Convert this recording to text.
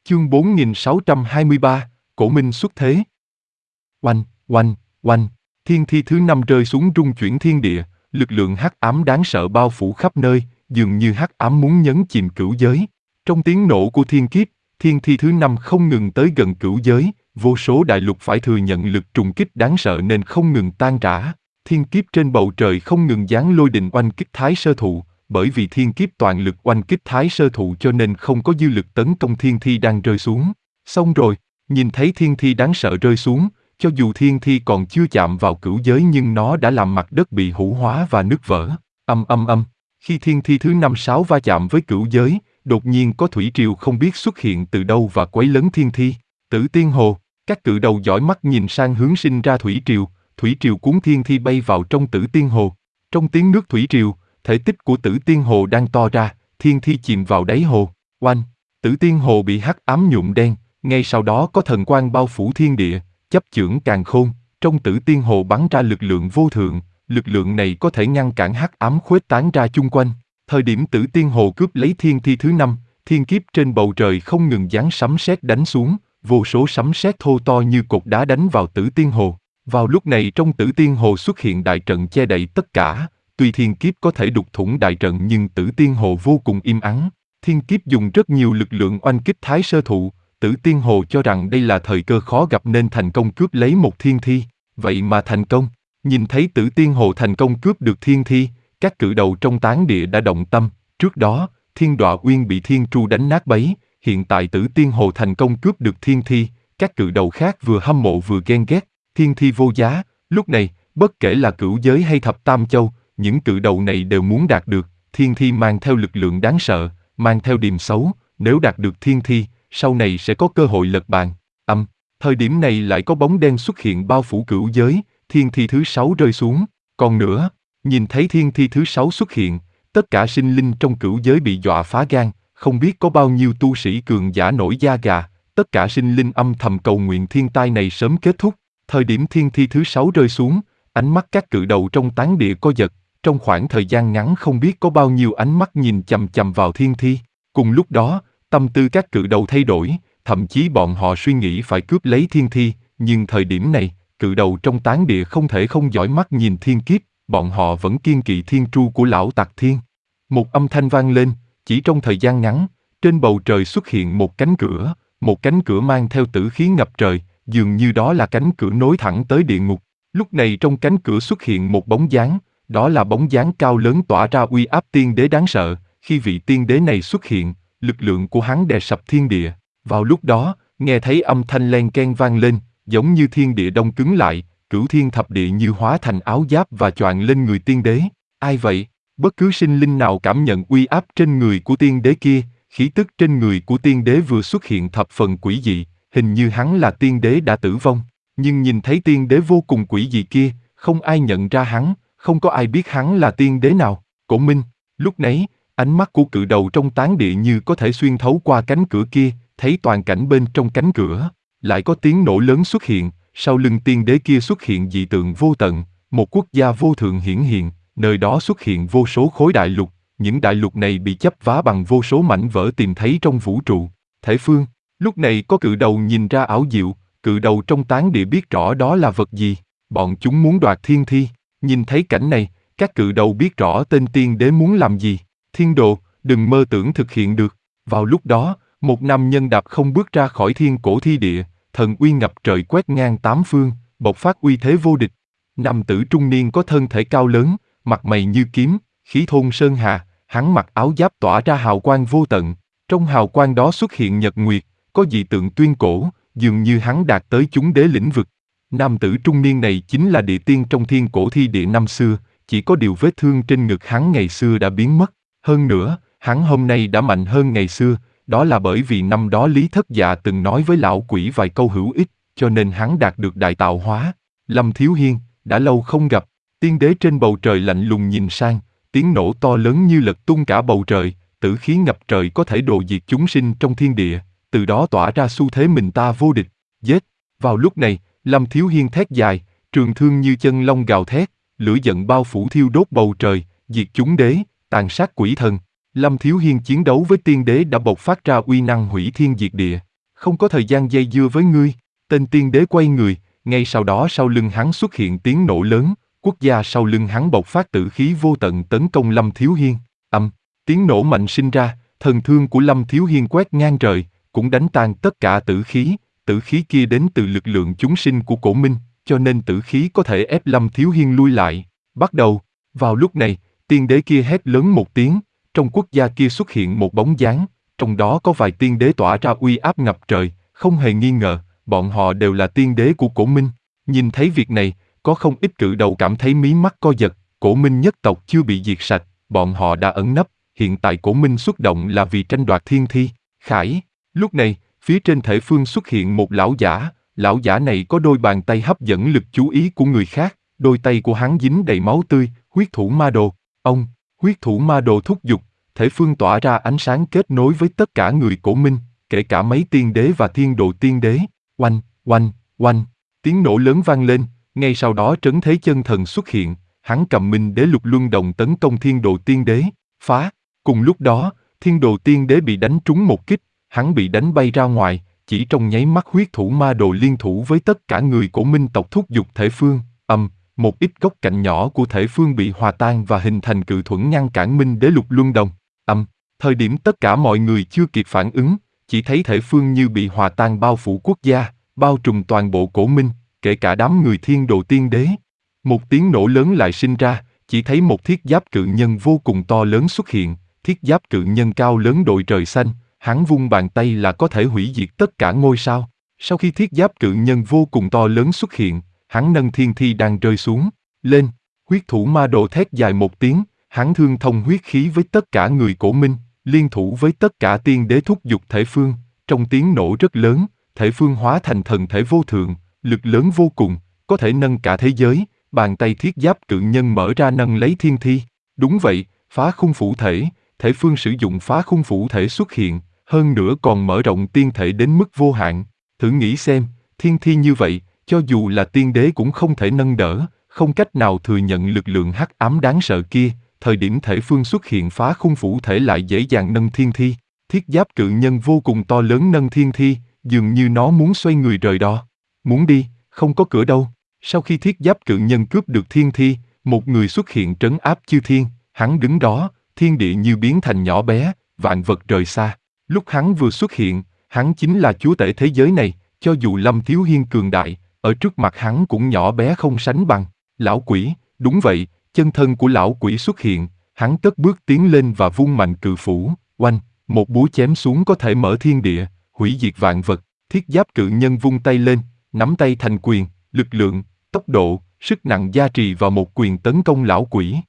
Chương 4623, Cổ Minh xuất thế. Oanh, oanh, oanh, thiên thi thứ 5 rơi xuống rung chuyển thiên địa, lực lượng hắc ám đáng sợ bao phủ khắp nơi, dường như hắc ám muốn nhấn chìm cửu giới. Trong tiếng nổ của thiên kiếp, thiên thi thứ 5 không ngừng tới gần cửu giới, vô số đại lục phải thừa nhận lực trùng kích đáng sợ nên không ngừng tan rã. Thiên kiếp trên bầu trời không ngừng giáng lôi đình oanh kích Thái Sơ Thụ, bởi vì thiên kiếp toàn lực oanh kích Thái Sơ Thụ cho nên không có dư lực tấn công thiên thi đang rơi xuống. Xong rồi, nhìn thấy thiên thi đáng sợ rơi xuống, cho dù thiên thi còn chưa chạm vào cửu giới nhưng nó đã làm mặt đất bị hủ hóa và nứt vỡ. Khi thiên thi thứ 5-6 va chạm với cửu giới, đột nhiên có thủy triều không biết xuất hiện từ đâu và quấy lấn thiên thi. Tử Tiên Hồ, các cự đầu dõi mắt nhìn sang hướng sinh ra thủy triều cuốn thiên thi bay vào trong Tử Tiên Hồ. Trong tiếng nước thủy triều, thể tích của Tử Tiên Hồ đang to ra, thiên thi chìm vào đáy hồ. Oanh, Tử Tiên Hồ bị hắc ám nhuộm đen, ngay sau đó có thần quang bao phủ thiên địa, chấp chưởng càn khôn, trong Tử Tiên Hồ bắn ra lực lượng vô thượng, lực lượng này có thể ngăn cản hắc ám khuếch tán ra chung quanh. Thời điểm Tử Tiên Hồ cướp lấy thiên thi thứ 5, thiên kiếp trên bầu trời không ngừng giáng sấm sét đánh xuống, vô số sấm sét thô to như cột đá đánh vào Tử Tiên Hồ. Vào lúc này trong Tử Tiên Hồ xuất hiện đại trận che đậy tất cả, tuy thiên kiếp có thể đục thủng đại trận nhưng Tử Tiên Hồ vô cùng im ắng. Thiên kiếp dùng rất nhiều lực lượng oanh kích Thái Sơ Thụ, Tử Tiên Hồ cho rằng đây là thời cơ khó gặp nên thành công cướp lấy một thiên thi, vậy mà thành công. Nhìn thấy Tử Tiên Hồ thành công cướp được thiên thi, các cự đầu trong tán địa đã động tâm. Trước đó, Thiên Đọa Uyên bị Thiên Tru đánh nát bấy, hiện tại Tử Tiên Hồ thành công cướp được thiên thi, các cự đầu khác vừa hâm mộ vừa ghen ghét. Thiên thi vô giá, lúc này, bất kể là cửu giới hay thập tam châu, những cự đầu này đều muốn đạt được. Thiên thi mang theo lực lượng đáng sợ, mang theo điềm xấu, nếu đạt được thiên thi, sau này sẽ có cơ hội lật bàn. Thời điểm này lại có bóng đen xuất hiện bao phủ cửu giới, thiên thi thứ 6 rơi xuống. Còn nữa, nhìn thấy thiên thi thứ 6 xuất hiện, tất cả sinh linh trong cửu giới bị dọa phá gan, không biết có bao nhiêu tu sĩ cường giả nổi da gà, tất cả sinh linh âm thầm cầu nguyện thiên tai này sớm kết thúc. Thời điểm thiên thi thứ 6 rơi xuống, ánh mắt các cự đầu trong tán địa co giật, trong khoảng thời gian ngắn không biết có bao nhiêu ánh mắt nhìn chằm chằm vào thiên thi. Cùng lúc đó, tâm tư các cự đầu thay đổi, thậm chí bọn họ suy nghĩ phải cướp lấy thiên thi, nhưng thời điểm này, cự đầu trong tán địa không thể không dõi mắt nhìn thiên kiếp, bọn họ vẫn kiêng kỵ thiên tru của lão Tặc Thiên. Một âm thanh vang lên, chỉ trong thời gian ngắn, trên bầu trời xuất hiện một cánh cửa mang theo tử khí ngập trời, dường như đó là cánh cửa nối thẳng tới địa ngục. Lúc này trong cánh cửa xuất hiện một bóng dáng, đó là bóng dáng cao lớn tỏa ra uy áp tiên đế đáng sợ. Khi vị tiên đế này xuất hiện, lực lượng của hắn đè sập thiên địa. Vào lúc đó, nghe thấy âm thanh len ken vang lên, giống như thiên địa đông cứng lại, cửu thiên thập địa như hóa thành áo giáp và choàng lên người tiên đế. Ai vậy? Bất cứ sinh linh nào cảm nhận uy áp trên người của tiên đế kia, khí tức trên người của tiên đế vừa xuất hiện thập phần quỷ dị, hình như hắn là tiên đế đã tử vong. Nhưng nhìn thấy tiên đế vô cùng quỷ dị kia, không ai nhận ra hắn, không có ai biết hắn là tiên đế nào. Cổ Minh, lúc nấy, ánh mắt của cự đầu trong tán địa như có thể xuyên thấu qua cánh cửa kia, thấy toàn cảnh bên trong cánh cửa. Lại có tiếng nổ lớn xuất hiện, sau lưng tiên đế kia xuất hiện dị tượng vô tận, một quốc gia vô thượng hiển hiện, nơi đó xuất hiện vô số khối đại lục, những đại lục này bị chấp vá bằng vô số mảnh vỡ tìm thấy trong vũ trụ. Thể phương, lúc này có cự đầu nhìn ra ảo diệu, cự đầu trong tán địa biết rõ đó là vật gì, bọn chúng muốn đoạt thiên thi. Nhìn thấy cảnh này, các cự đầu biết rõ tên tiên đế muốn làm gì. Thiên đồ, đừng mơ tưởng thực hiện được. Vào lúc đó, một nam nhân đạp không bước ra khỏi thiên cổ thi địa, thần uy ngập trời quét ngang tám phương, bộc phát uy thế vô địch. Nam tử trung niên có thân thể cao lớn, mặt mày như kiếm, khí thôn sơn hà, hắn mặc áo giáp tỏa ra hào quang vô tận. Trong hào quang đó xuất hiện nhật nguyệt, có dị tượng tuyên cổ, dường như hắn đạt tới chúng đế lĩnh vực. Nam tử trung niên này chính là địa tiên trong thiên cổ thi địa năm xưa, chỉ có điều vết thương trên ngực hắn ngày xưa đã biến mất. Hơn nữa, hắn hôm nay đã mạnh hơn ngày xưa, đó là bởi vì năm đó Lý Thất Dạ từng nói với lão quỷ vài câu hữu ích, cho nên hắn đạt được đại tạo hóa. Lâm Thiếu Hiên, đã lâu không gặp. Tiên đế trên bầu trời lạnh lùng nhìn sang, tiếng nổ to lớn như lật tung cả bầu trời, tử khí ngập trời có thể đồ diệt chúng sinh trong thiên địa, từ đó tỏa ra xu thế mình ta vô địch. Giết! Vào lúc này, Lâm Thiếu Hiên thét dài, trường thương như chân long gào thét, lửa giận bao phủ thiêu đốt bầu trời, diệt chúng đế, tàn sát quỷ thần. Lâm Thiếu Hiên chiến đấu với tiên đế đã bộc phát ra uy năng hủy thiên diệt địa. không có thời gian dây dưa với ngươi. Tên tiên đế quay người, ngay sau đó sau lưng hắn xuất hiện tiếng nổ lớn, quốc gia sau lưng hắn bộc phát tử khí vô tận tấn công Lâm Thiếu Hiên. Tiếng nổ mạnh sinh ra, thần thương của Lâm Thiếu Hiên quét ngang trời, cũng đánh tan tất cả tử khí kia đến từ lực lượng chúng sinh của Cổ Minh, cho nên tử khí có thể ép Lâm Thiếu Hiên lui lại. Bắt đầu, vào lúc này, tiên đế kia hét lớn một tiếng, trong quốc gia kia xuất hiện một bóng dáng, trong đó có vài tiên đế tỏa ra uy áp ngập trời, không hề nghi ngờ, bọn họ đều là tiên đế của Cổ Minh. Nhìn thấy việc này, có không ít cự đầu cảm thấy mí mắt co giật, Cổ Minh nhất tộc chưa bị diệt sạch, bọn họ đã ẩn nấp, hiện tại Cổ Minh xuất động là vì tranh đoạt thiên thi, khải. Lúc này, phía trên thể phương xuất hiện một lão giả này có đôi bàn tay hấp dẫn lực chú ý của người khác, đôi tay của hắn dính đầy máu tươi, huyết thủ ma đồ. Huyết thủ ma đồ thúc giục, thể phương tỏa ra ánh sáng kết nối với tất cả người Cổ Minh, kể cả mấy tiên đế và thiên đồ tiên đế. Oanh, oanh, oanh, tiếng nổ lớn vang lên, ngay sau đó trấn thế chân thần xuất hiện, hắn cầm minh đế lục luân đồng tấn công thiên đồ tiên đế, phá. Cùng lúc đó, thiên đồ tiên đế bị đánh trúng một kích, hắn bị đánh bay ra ngoài, chỉ trong nháy mắt huyết thủ ma đồ liên thủ với tất cả người Cổ Minh tộc thúc giục thể phương, một ít góc cạnh nhỏ của thể phương bị hòa tan và hình thành cự thuẫn ngăn cản minh đế lục luân đồng. Thời điểm tất cả mọi người chưa kịp phản ứng, chỉ thấy thể phương như bị hòa tan bao phủ quốc gia, bao trùm toàn bộ Cổ Minh, kể cả đám người thiên đồ tiên đế. Một tiếng nổ lớn lại sinh ra, chỉ thấy một thiết giáp cự nhân vô cùng to lớn xuất hiện, thiết giáp cự nhân cao lớn đội trời xanh, hắn vung bàn tay là có thể hủy diệt tất cả ngôi sao. Sau khi thiết giáp cự nhân vô cùng to lớn xuất hiện, hắn nâng thiên thi đang rơi xuống, lên, huyết thủ ma đồ thét dài một tiếng, hắn thương thông huyết khí với tất cả người Cổ Minh, liên thủ với tất cả tiên đế thúc giục thể phương, trong tiếng nổ rất lớn, thể phương hóa thành thần thể vô thượng, lực lớn vô cùng, có thể nâng cả thế giới, bàn tay thiết giáp cự nhân mở ra nâng lấy thiên thi. Đúng vậy, phá khung phủ thể, thể phương sử dụng phá khung phủ thể xuất hiện, hơn nữa còn mở rộng tiên thể đến mức vô hạn. Thử nghĩ xem, thiên thi như vậy, cho dù là tiên đế cũng không thể nâng đỡ, không cách nào thừa nhận lực lượng hắc ám đáng sợ kia. Thời điểm thể phương xuất hiện phá khung phủ thể lại dễ dàng nâng thiên thi. Thiết giáp cự nhân vô cùng to lớn nâng thiên thi, dường như nó muốn xoay người rời đó. Muốn đi, không có cửa đâu. Sau khi thiết giáp cự nhân cướp được thiên thi, một người xuất hiện trấn áp chư thiên, hắn đứng đó, thiên địa như biến thành nhỏ bé, vạn vật rời xa. Lúc hắn vừa xuất hiện, hắn chính là chúa tể thế giới này, cho dù Lâm Thiếu Hiên cường đại, ở trước mặt hắn cũng nhỏ bé không sánh bằng. Lão quỷ, đúng vậy, chân thân của lão quỷ xuất hiện, hắn cất bước tiến lên và vung mạnh cự phủ, oanh, một búa chém xuống có thể mở thiên địa, hủy diệt vạn vật. Thiết giáp cự nhân vung tay lên, nắm tay thành quyền, lực lượng, tốc độ, sức nặng gia trì vào một quyền tấn công lão quỷ.